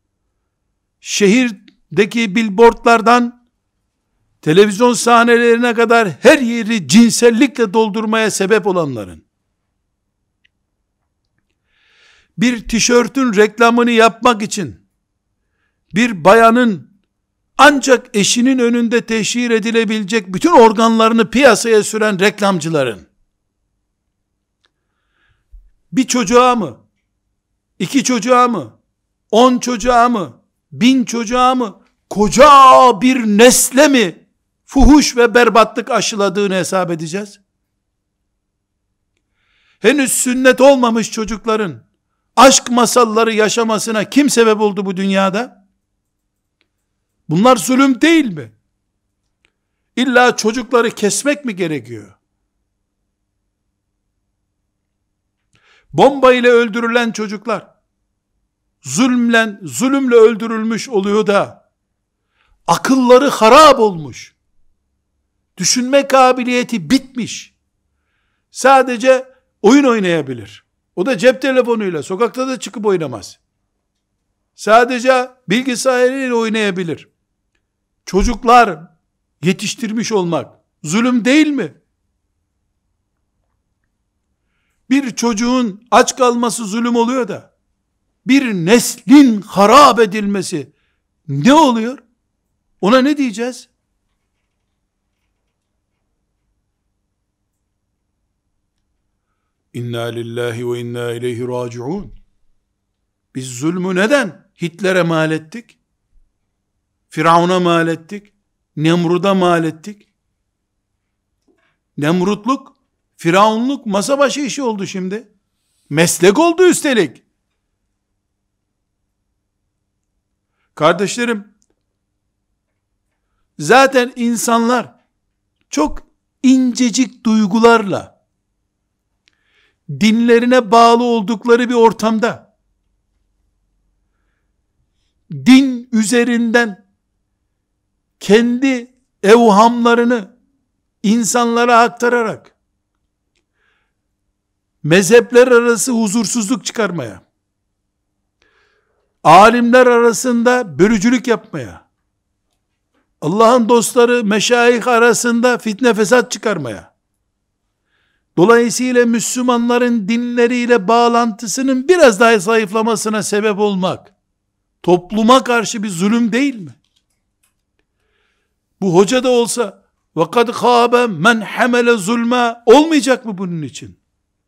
şehirdeki billboardlardan televizyon sahnelerine kadar her yeri cinsellikle doldurmaya sebep olanların, bir tişörtün reklamını yapmak için, bir bayanın ancak eşinin önünde teşhir edilebilecek bütün organlarını piyasaya süren reklamcıların, bir çocuğa mı, 2 çocuğa mı, 10 çocuğa mı, 1000 çocuğa mı, koca bir nesle mi fuhuş ve berbatlık aşıladığını hesap edeceğiz? Henüz sünnet olmamış çocukların aşk masalları yaşamasına kim sebep oldu bu dünyada? Bunlar zulüm değil mi? İlla çocukları kesmek mi gerekiyor? Bomba ile öldürülen çocuklar zulümle öldürülmüş oluyor da akılları harap olmuş. Düşünme kabiliyeti bitmiş. Sadece oyun oynayabilir. O da cep telefonuyla, sokakta da çıkıp oynamaz. Sadece bilgisayarıyla oynayabilir. Çocuklar yetiştirmiş olmak zulüm değil mi? Bir çocuğun aç kalması zulüm oluyor da bir neslin harap edilmesi ne oluyor? Ona ne diyeceğiz? İnna lillahi ve inna ileyhi raciun. Biz zulmü neden Hitler'e mal ettik? Firavun'a mal ettik? Nemrud'a mal ettik? Nemrutluk, Firavunluk masa başı işi oldu şimdi. Meslek oldu üstelik. Kardeşlerim, zaten insanlar çok incecik duygularla dinlerine bağlı oldukları bir ortamda din üzerinden kendi evhamlarını insanlara aktararak mezhepler arası huzursuzluk çıkarmaya, alimler arasında bölücülük yapmaya, Allah'ın dostları, meşayih arasında fitne fesat çıkarmaya, dolayısıyla Müslümanların dinleriyle bağlantısının biraz daha zayıflamasına sebep olmak, topluma karşı bir zulüm değil mi? Bu hoca da olsa, وَقَدْ خَابَ مَنْ حَمَلَ zulma olmayacak mı bunun için?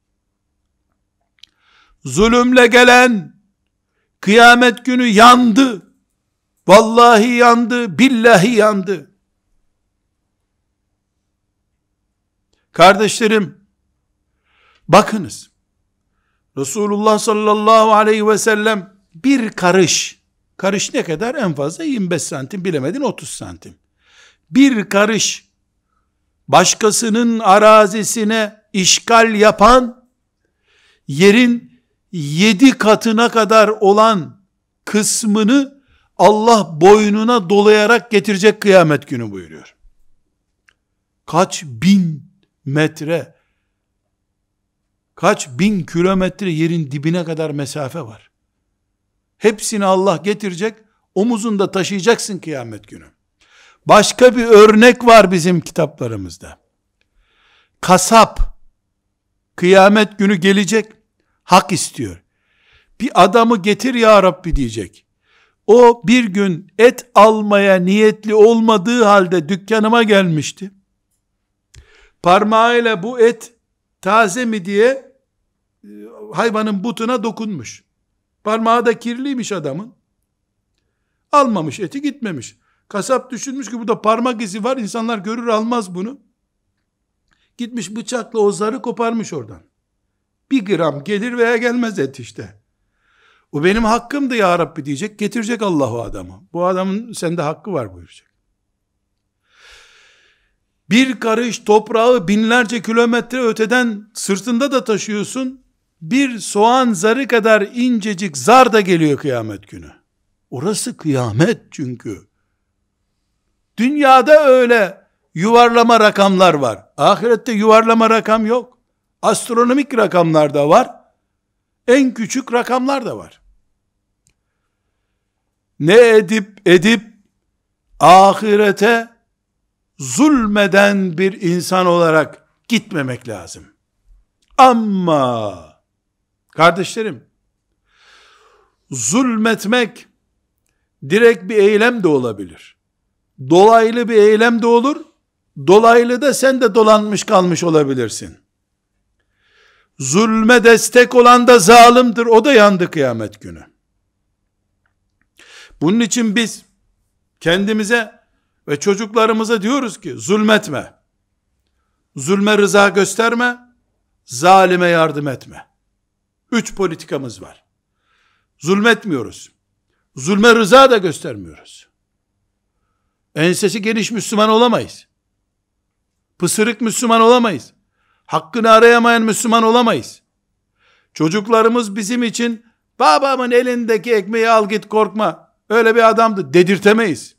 Zulümle gelen, kıyamet günü yandı. Vallahi yandı, billahi yandı. Kardeşlerim, bakınız, Resulullah sallallahu aleyhi ve sellem bir karış ne kadar? En fazla 25 santim, bilemedin 30 santim. Bir karış başkasının arazisine işgal yapan, yerin 7 katına kadar olan kısmını Allah boynuna dolayarak getirecek kıyamet günü buyuruyor. Kaç bin metre, kaç bin kilometre yerin dibine kadar mesafe var. Hepsini Allah getirecek, omuzunda taşıyacaksın kıyamet günü. Başka bir örnek var bizim kitaplarımızda. Kasap, kıyamet günü gelecek, hak istiyor. Bir adamı getir ya Rabbi diyecek. O bir gün et almaya niyetli olmadığı halde dükkanıma gelmişti. Parmağıyla bu et taze mi diye hayvanın butuna dokunmuş. Parmağı da kirliymiş adamın. Almamış eti, gitmemiş. Kasap düşünmüş ki burada parmak izi var, insanlar görür almaz bunu. Gitmiş bıçakla o zarı koparmış oradan. 1 gram gelir veya gelmez et işte. O benim hakkımdı ya Rabbi diyecek, getirecek Allah o adamı. Bu adamın sende hakkı var buyuracak. Bir karış toprağı binlerce kilometre öteden sırtında da taşıyorsun. Bir soğan zarı kadar incecik zar da geliyor kıyamet günü. Orası kıyamet çünkü. Dünyada öyle yuvarlama rakamlar var. Ahirette yuvarlama rakam yok. Astronomik rakamlar da var. En küçük rakamlar da var. Ne edip ahirete zulmeden bir insan olarak gitmemek lazım. Ama kardeşlerim, zulmetmek direkt bir eylem de olabilir. Dolaylı bir eylem de olur. Dolaylı da sen de dolanmış kalmış olabilirsin. Zulme destek olan da zalimdir. O da yandı kıyamet günü. Bunun için biz kendimize ve çocuklarımıza diyoruz ki zulmetme. Zulme rıza gösterme. Zalime yardım etme. 3 politikamız var. Zulmetmiyoruz. Zulme rıza da göstermiyoruz. Ensesi geniş Müslüman olamayız. Pısırık Müslüman olamayız. Hakkını arayamayan Müslüman olamayız. Çocuklarımız bizim için babamın elindeki ekmeği al git korkma, öyle bir adamdı dedirtemeyiz.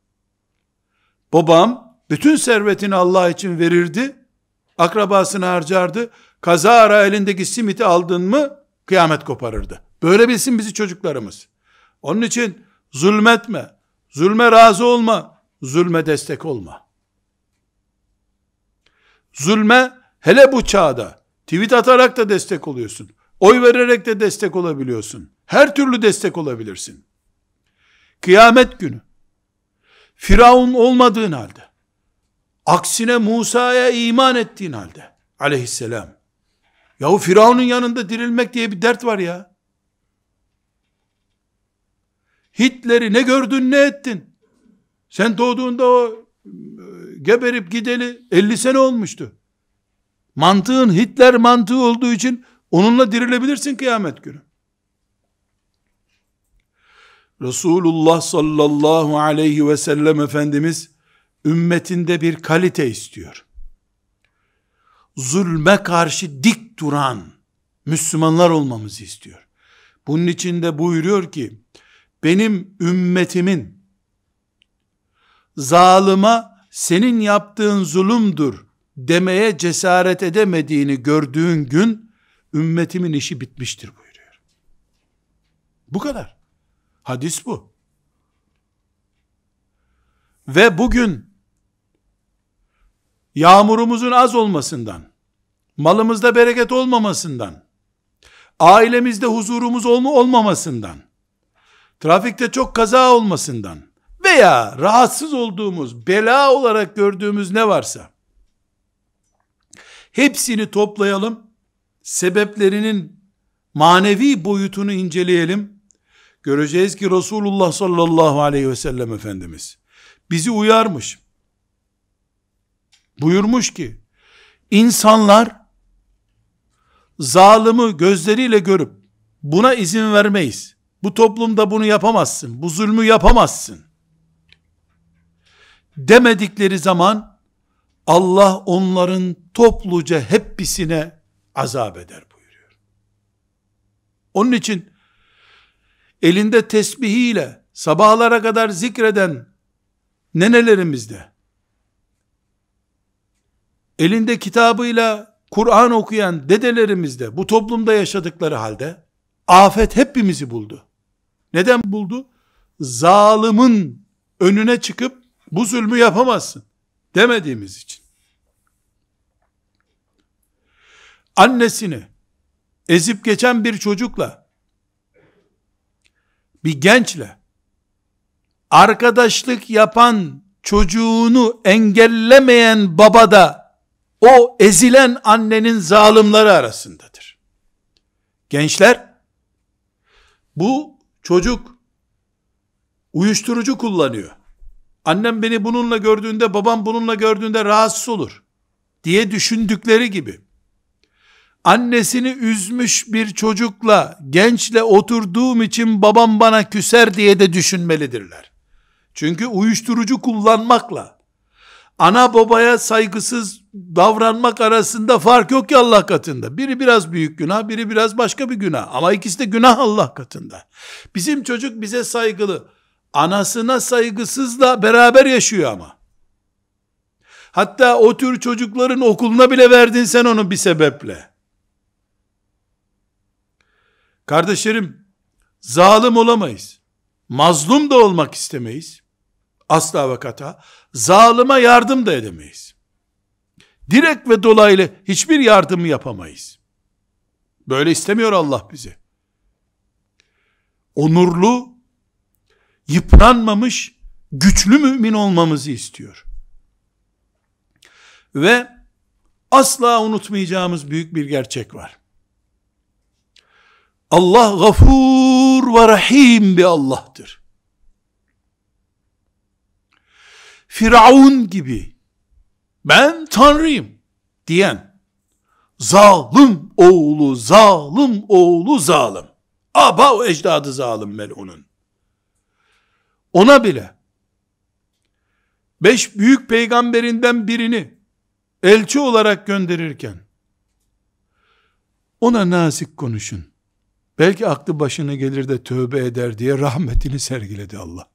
Babam bütün servetini Allah için verirdi, akrabasını harcardı, kazara elindeki simiti aldın mı kıyamet koparırdı. Böyle bilsin bizi çocuklarımız. Onun için zulmetme, zulme razı olma, zulme destek olma. Zulme hele bu çağda tweet atarak da destek oluyorsun. Oy vererek de destek olabiliyorsun. Her türlü destek olabilirsin. Kıyamet günü Firavun olmadığın halde, aksine Musa'ya iman ettiğin halde aleyhisselam, yahu Firavun'un yanında dirilmek diye bir dert var ya. Hitler'i ne gördün ne ettin? Sen doğduğunda o geberip gideli 50 sene olmuştu. Mantığın Hitler mantığı olduğu için onunla dirilebilirsin kıyamet günü. Resulullah sallallahu aleyhi ve sellem Efendimiz ümmetinde bir kalite istiyor. Zulme karşı dik duran Müslümanlar olmamızı istiyor. Bunun için de buyuruyor ki, benim ümmetimin zalıma senin yaptığın zulümdür demeye cesaret edemediğini gördüğün gün ümmetimin işi bitmiştir buyuruyor. Bu kadar. Hadis bu. Ve bugün yağmurumuzun az olmasından, malımızda bereket olmamasından, ailemizde huzurumuz olmamasından, trafikte çok kaza olmasından veya rahatsız olduğumuz, bela olarak gördüğümüz ne varsa hepsini toplayalım, sebeplerinin manevi boyutunu inceleyelim. Göreceğiz ki Resulullah sallallahu aleyhi ve sellem Efendimiz bizi uyarmış. Buyurmuş ki, insanlar zalimi gözleriyle görüp buna izin vermeyiz, bu toplumda bunu yapamazsın, bu zulmü yapamazsın demedikleri zaman Allah onların topluca hepsine azap eder buyuruyor. Onun için elinde tesbihiyle sabahlara kadar zikreden nenelerimizde, elinde kitabıyla Kur'an okuyan dedelerimizde bu toplumda yaşadıkları halde afet hepimizi buldu. Neden buldu? Zalimin önüne çıkıp bu zulmü yapamazsın demediğimiz için. Annesini ezip geçen bir çocukla, bir gençle, arkadaşlık yapan çocuğunu engellemeyen baba da o ezilen annenin zalimleri arasındadır. Gençler, bu çocuk uyuşturucu kullanıyor, annem beni bununla gördüğünde, babam bununla gördüğünde rahatsız olur diye düşündükleri gibi, annesini üzmüş bir çocukla, gençle oturduğum için babam bana küser diye de düşünmelidirler. Çünkü uyuşturucu kullanmakla ana babaya saygısız davranmak arasında fark yok ki Allah katında. Biri biraz büyük günah, biri biraz başka bir günah. Ama ikisi de günah Allah katında. Bizim çocuk bize saygılı, anasına saygısızla beraber yaşıyor ama. Hatta o tür çocukların okuluna bile verdin sen onu bir sebeple. Kardeşlerim, zalim olamayız. Mazlum da olmak istemeyiz. Asla ve kata. Zalime yardım da edemeyiz. Direkt ve dolaylı hiçbir yardım yapamayız. Böyle istemiyor Allah bizi. Onurlu, yıpranmamış, güçlü mümin olmamızı istiyor. Ve asla unutmayacağımız büyük bir gerçek var. Allah gafur ve rahim bir Allah'tır. Firavun gibi ben Tanrıyım diyen zalim oğlu zalim Aba ecdadı zalim mel'unun. Ona bile 5 büyük peygamberinden birini elçi olarak gönderirken ona nazik konuşun, belki aklı başına gelir de tövbe eder diye rahmetini sergiledi Allah.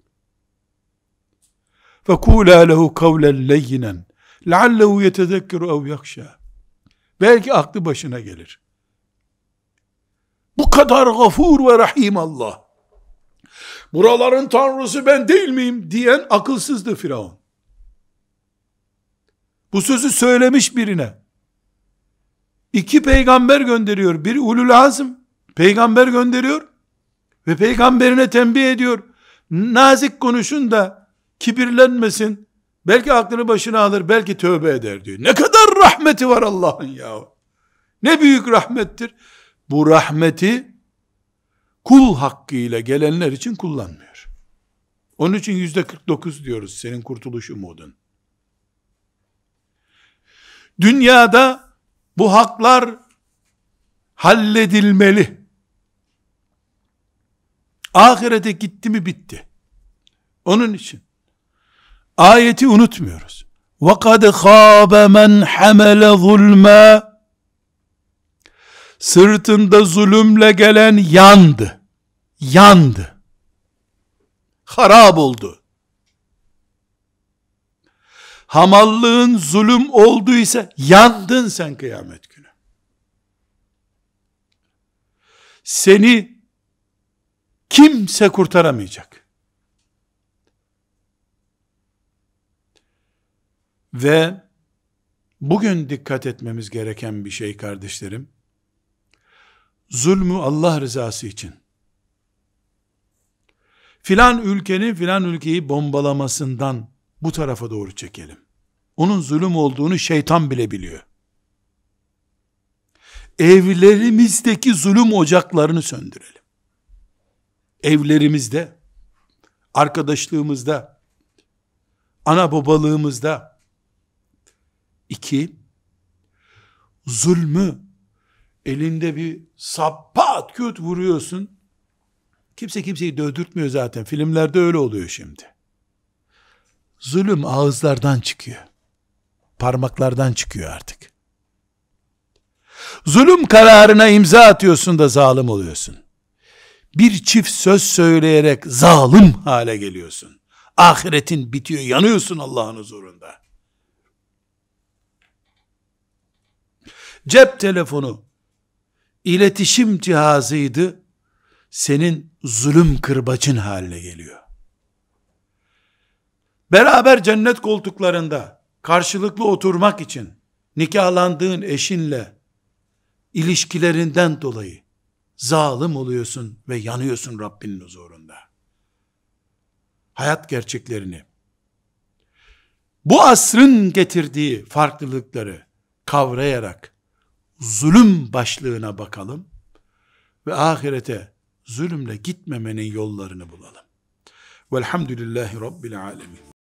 فَقُولَا لَهُ قَوْلًا لَيِّنًا لَعَلَّهُ يَتَذَكَّرُ اَوْ يَخْشَى. Belki aklı başına gelir. Bu kadar gafur ve rahim Allah. Buraların tanrısı ben değil miyim diyen akılsızdı Firavun. Bu sözü söylemiş birine 2 peygamber gönderiyor. Bir ulul azm peygamber gönderiyor ve peygamberine tembih ediyor. Nazik konuşun da kibirlenmesin. Belki aklını başına alır, belki tövbe eder diyor. Ne kadar rahmeti var Allah'ın ya. Ne büyük rahmettir. Bu rahmeti kul hakkıyla gelenler için kullanmıyor. Onun için %49 diyoruz senin kurtuluş umudun. Dünyada bu haklar halledilmeli. Ahirete gitti mi bitti. Onun için ayeti unutmuyoruz. وَقَدْ خَابَ مَنْ حَمَلَ ظُلْمًا. Sırtında zulümle gelen yandı. Yandı. Harap oldu. Hamallığın zulüm olduysa yandın sen kıyamet günü. Seni kimse kurtaramayacak. Ve bugün dikkat etmemiz gereken bir şey kardeşlerim, zulmü Allah rızası için, filan ülkenin filan ülkeyi bombalamasından bu tarafa doğru çekelim. Onun zulüm olduğunu şeytan bile biliyor. Evlerimizdeki zulüm ocaklarını söndürelim. Evlerimizde, arkadaşlığımızda, ana babalığımızda. 2, zulmü elinde bir sappat küt vuruyorsun. Kimse kimseyi dövdürtmüyor zaten. Filmlerde öyle oluyor şimdi. Zulüm ağızlardan çıkıyor. Parmaklardan çıkıyor artık. Zulüm kararına imza atıyorsun da zalim oluyorsun. Bir çift söz söyleyerek zalim hale geliyorsun. Ahiretin bitiyor, yanıyorsun Allah'ın huzurunda. Cep telefonu, iletişim cihazıydı, senin zulüm kırbacın haline geliyor. Beraber cennet koltuklarında karşılıklı oturmak için nikahlandığın eşinle ilişkilerinden dolayı zalim oluyorsun ve yanıyorsun Rabbinin huzurunda. Hayat gerçeklerini, bu asrın getirdiği farklılıkları kavrayarak zulüm başlığına bakalım ve ahirete zulümle gitmemenin yollarını bulalım. Velhamdülillahi Rabbil alemin.